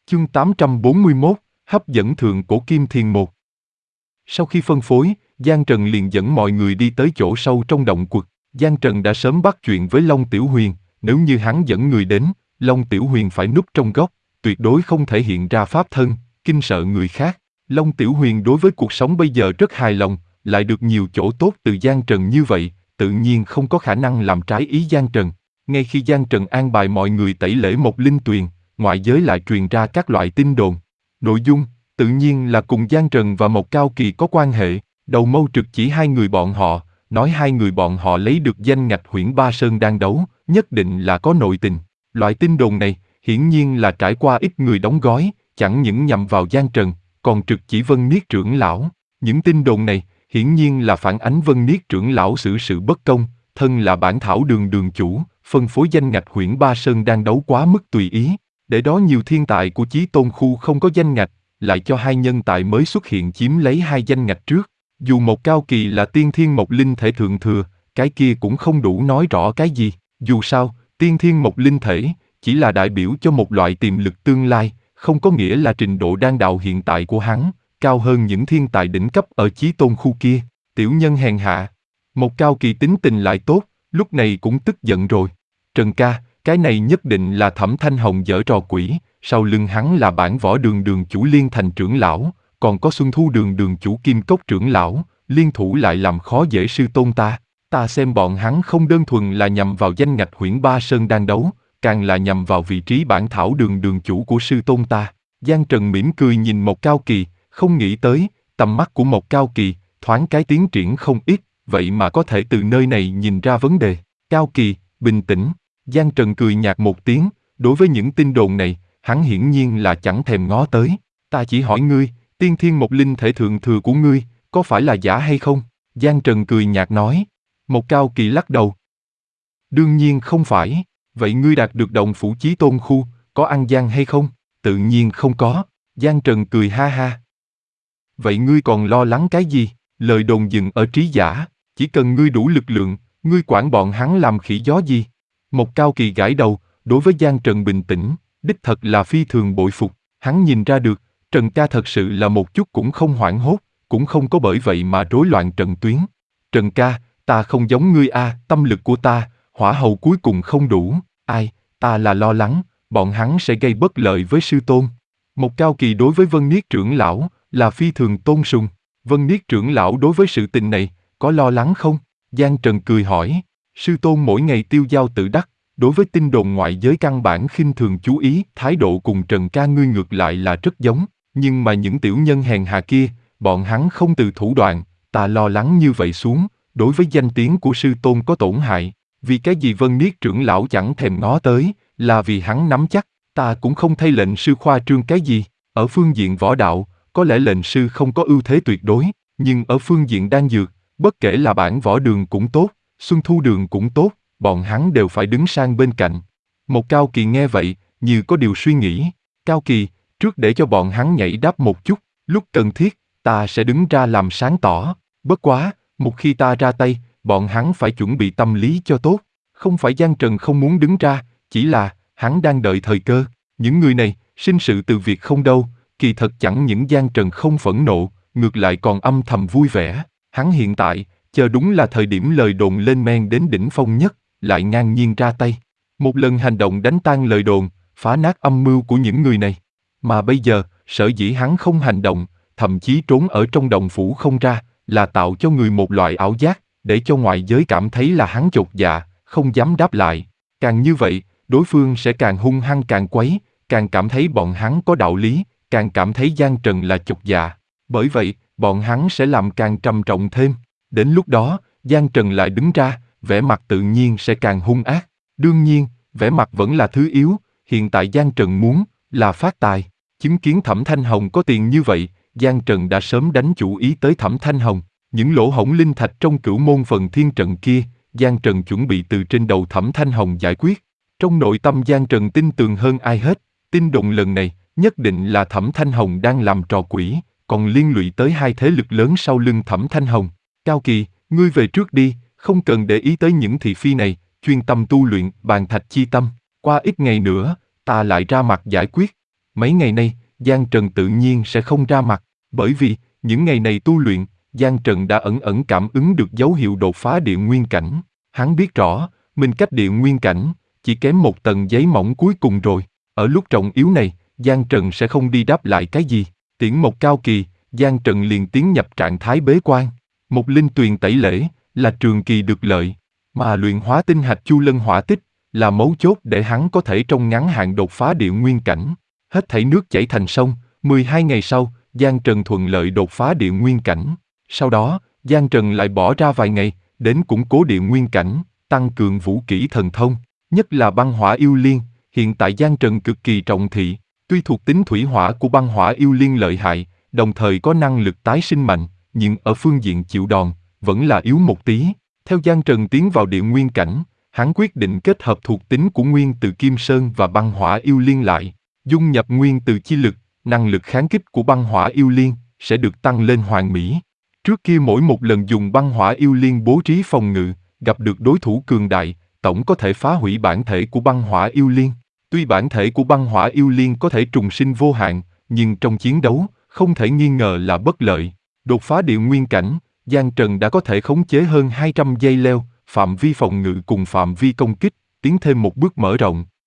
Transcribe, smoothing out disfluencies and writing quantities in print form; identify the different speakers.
Speaker 1: Chương 841, hấp dẫn thượng cổ kim thiền 1. Sau khi phân phối, Giang Trần liền dẫn mọi người đi tới chỗ sâu trong động quật. Giang Trần đã sớm bắt chuyện với Long Tiểu Huyền, nếu như hắn dẫn người đến, Long Tiểu Huyền phải núp trong góc, tuyệt đối không thể hiện ra pháp thân, kinh sợ người khác. Long Tiểu Huyền đối với cuộc sống bây giờ rất hài lòng, lại được nhiều chỗ tốt từ Giang Trần như vậy, tự nhiên không có khả năng làm trái ý Giang Trần. Ngay khi Giang Trần an bài mọi người tẩy lễ Mộc Linh Tuyền, ngoại giới lại truyền ra các loại tin đồn. Nội dung, tự nhiên là cùng Giang Trần và Mộc Cao Kỳ có quan hệ. Đầu mâu trực chỉ hai người bọn họ, nói hai người bọn họ lấy được danh ngạch Huyễn Ba Sơn đang đấu, nhất định là có nội tình. Loại tin đồn này, hiển nhiên là trải qua ít người đóng gói, chẳng những nhằm vào Giang Trần, còn trực chỉ Vân Niết trưởng lão. Những tin đồn này, hiển nhiên là phản ánh Vân Niết trưởng lão xử sự bất công, thân là bản thảo đường chủ, phân phối danh ngạch Huyễn Ba Sơn đang đấu quá mức tùy ý. Để đó nhiều thiên tài của Chí Tôn khu không có danh ngạch, lại cho hai nhân tài mới xuất hiện chiếm lấy hai danh ngạch trước. Dù Mộc Cao Kỳ là tiên thiên Mộc Linh thể thượng thừa, cái kia cũng không đủ nói rõ cái gì. Dù sao, tiên thiên Mộc Linh thể chỉ là đại biểu cho một loại tiềm lực tương lai, không có nghĩa là trình độ đan đạo hiện tại của hắn cao hơn những thiên tài đỉnh cấp ở Chí Tôn khu kia. Tiểu nhân hèn hạ. Mộc Cao Kỳ tính tình lại tốt, lúc này cũng tức giận rồi. Trần ca, cái này nhất định là Thẩm Thanh Hồng giở trò quỷ, sau lưng hắn là bản võ đường chủ Liên Thành trưởng lão, còn có Xuân Thu đường chủ Kim Cốc trưởng lão, liên thủ lại làm khó dễ sư tôn ta. Ta xem bọn hắn không đơn thuần là nhằm vào danh ngạch Huyễn Ba Sơn đang đấu, càng là nhằm vào vị trí bản thảo đường chủ của sư tôn ta. Giang Trần mỉm cười nhìn Mộc Cao Kỳ, không nghĩ tới, tầm mắt của Mộc Cao Kỳ, thoáng cái tiến triển không ít, vậy mà có thể từ nơi này nhìn ra vấn đề. Cao Kỳ, bình tĩnh. Giang Trần cười nhạt một tiếng, đối với những tin đồn này, hắn hiển nhiên là chẳng thèm ngó tới. Ta chỉ hỏi ngươi, tiên thiên Mộc Linh thể thượng thừa của ngươi, có phải là giả hay không? Giang Trần cười nhạt nói. Mộc Cao Kỳ lắc đầu. Đương nhiên không phải. Vậy ngươi đạt được động phủ Chí Tôn khu, có ăn gian hay không? Tự nhiên không có. Giang Trần cười ha ha. Vậy ngươi còn lo lắng cái gì? Lời đồn dừng ở trí giả, chỉ cần ngươi đủ lực lượng, ngươi quản bọn hắn làm khỉ gió gì? Mộc Cao Kỳ gãi đầu, đối với Giang Trần bình tĩnh, đích thật là phi thường bội phục. Hắn nhìn ra được, Trần ca thật sự là một chút cũng không hoảng hốt, cũng không có bởi vậy mà rối loạn trận tuyến. Trần ca, ta không giống ngươi a, tâm lực của ta, hỏa hầu cuối cùng không đủ. Ai, ta là lo lắng, bọn hắn sẽ gây bất lợi với sư tôn. Mộc Cao Kỳ đối với Vân Niết trưởng lão là phi thường tôn sùng. Vân Niết trưởng lão đối với sự tình này, có lo lắng không? Giang Trần cười hỏi. Sư tôn mỗi ngày tiêu dao tự đắc, đối với tin đồn ngoại giới căn bản khinh thường chú ý, thái độ cùng Trần ca ngươi ngược lại là rất giống, nhưng mà những tiểu nhân hèn hạ kia, bọn hắn không từ thủ đoạn, ta lo lắng như vậy xuống, đối với danh tiếng của sư tôn có tổn hại. Vì cái gì Vân Niết trưởng lão chẳng thèm ngó tới, là vì hắn nắm chắc, ta cũng không thay lệnh sư khoa trương cái gì. Ở phương diện võ đạo, có lẽ lệnh sư không có ưu thế tuyệt đối, nhưng ở phương diện đan dược, bất kể là bản võ đường cũng tốt, Xuân Thu đường cũng tốt, bọn hắn đều phải đứng sang bên cạnh. Một Cao Kỳ nghe vậy, như có điều suy nghĩ. Cao Kỳ, trước để cho bọn hắn nhảy đáp một chút, lúc cần thiết, ta sẽ đứng ra làm sáng tỏ. Bất quá, một khi ta ra tay, bọn hắn phải chuẩn bị tâm lý cho tốt. Không phải Giang Trần không muốn đứng ra, chỉ là, hắn đang đợi thời cơ. Những người này, sinh sự từ việc không đâu, kỳ thật chẳng những Giang Trần không phẫn nộ, ngược lại còn âm thầm vui vẻ. Hắn hiện tại, chờ đúng là thời điểm lời đồn lên men đến đỉnh phong nhất, lại ngang nhiên ra tay. Một lần hành động đánh tan lời đồn, phá nát âm mưu của những người này. Mà bây giờ, sở dĩ hắn không hành động, thậm chí trốn ở trong đồng phủ không ra, là tạo cho người một loại ảo giác, để cho ngoại giới cảm thấy là hắn chột dạ, không dám đáp lại. Càng như vậy, đối phương sẽ càng hung hăng càng quấy, càng cảm thấy bọn hắn có đạo lý, càng cảm thấy Giang Trần là chột dạ. Bởi vậy, bọn hắn sẽ làm càng trầm trọng thêm. Đến lúc đó, Giang Trần lại đứng ra, vẻ mặt tự nhiên sẽ càng hung ác. Đương nhiên, vẻ mặt vẫn là thứ yếu, hiện tại Giang Trần muốn là phát tài. Chứng kiến Thẩm Thanh Hồng có tiền như vậy, Giang Trần đã sớm đánh chủ ý tới Thẩm Thanh Hồng. Những lỗ hổng linh thạch trong Cửu Môn Phần Thiên trận kia, Giang Trần chuẩn bị từ trên đầu Thẩm Thanh Hồng giải quyết. Trong nội tâm Giang Trần tin tưởng hơn ai hết, tin đồn lần này, nhất định là Thẩm Thanh Hồng đang làm trò quỷ, còn liên lụy tới hai thế lực lớn sau lưng Thẩm Thanh Hồng. Cao Kỳ, ngươi về trước đi, không cần để ý tới những thị phi này, chuyên tâm tu luyện Bàn Thạch Chi Tâm. Qua ít ngày nữa, ta lại ra mặt giải quyết. Mấy ngày nay, Giang Trần tự nhiên sẽ không ra mặt, bởi vì, những ngày này tu luyện, Giang Trần đã ẩn ẩn cảm ứng được dấu hiệu đột phá địa nguyên cảnh. Hắn biết rõ, mình cách địa nguyên cảnh, chỉ kém một tầng giấy mỏng cuối cùng rồi. Ở lúc trọng yếu này, Giang Trần sẽ không đi đáp lại cái gì. Tiễn một cao kỳ, Giang Trần liền tiến nhập trạng thái bế quan. Một linh tuyền tẩy lễ, là trường kỳ được lợi, mà luyện hóa tinh hạch Chu Lân hỏa tích, là mấu chốt để hắn có thể trong ngắn hạn đột phá địa nguyên cảnh. Hết thảy nước chảy thành sông, 12 ngày sau, Giang Trần thuận lợi đột phá địa nguyên cảnh. Sau đó, Giang Trần lại bỏ ra vài ngày, đến củng cố địa nguyên cảnh, tăng cường vũ kỹ thần thông, nhất là băng hỏa yêu liên. Hiện tại Giang Trần cực kỳ trọng thị, tuy thuộc tính thủy hỏa của băng hỏa yêu liên lợi hại, đồng thời có năng lực tái sinh mạnh, nhưng ở phương diện chịu đòn, vẫn là yếu một tí. Theo Giang Trần tiến vào địa nguyên cảnh, hắn quyết định kết hợp thuộc tính của nguyên từ Kim Sơn và băng hỏa yêu liên lại, dung nhập nguyên từ chi lực, năng lực kháng kích của băng hỏa yêu liên sẽ được tăng lên hoàn mỹ. Trước kia mỗi một lần dùng băng hỏa yêu liên bố trí phòng ngự, gặp được đối thủ cường đại, tổng có thể phá hủy bản thể của băng hỏa yêu liên. Tuy bản thể của băng hỏa yêu liên có thể trùng sinh vô hạn, nhưng trong chiến đấu, không thể nghi ngờ là bất lợi. Đột phá địa nguyên cảnh, Giang Trần đã có thể khống chế hơn 200 dây leo, phạm vi phòng ngự cùng phạm vi công kích, tiến thêm một bước mở rộng.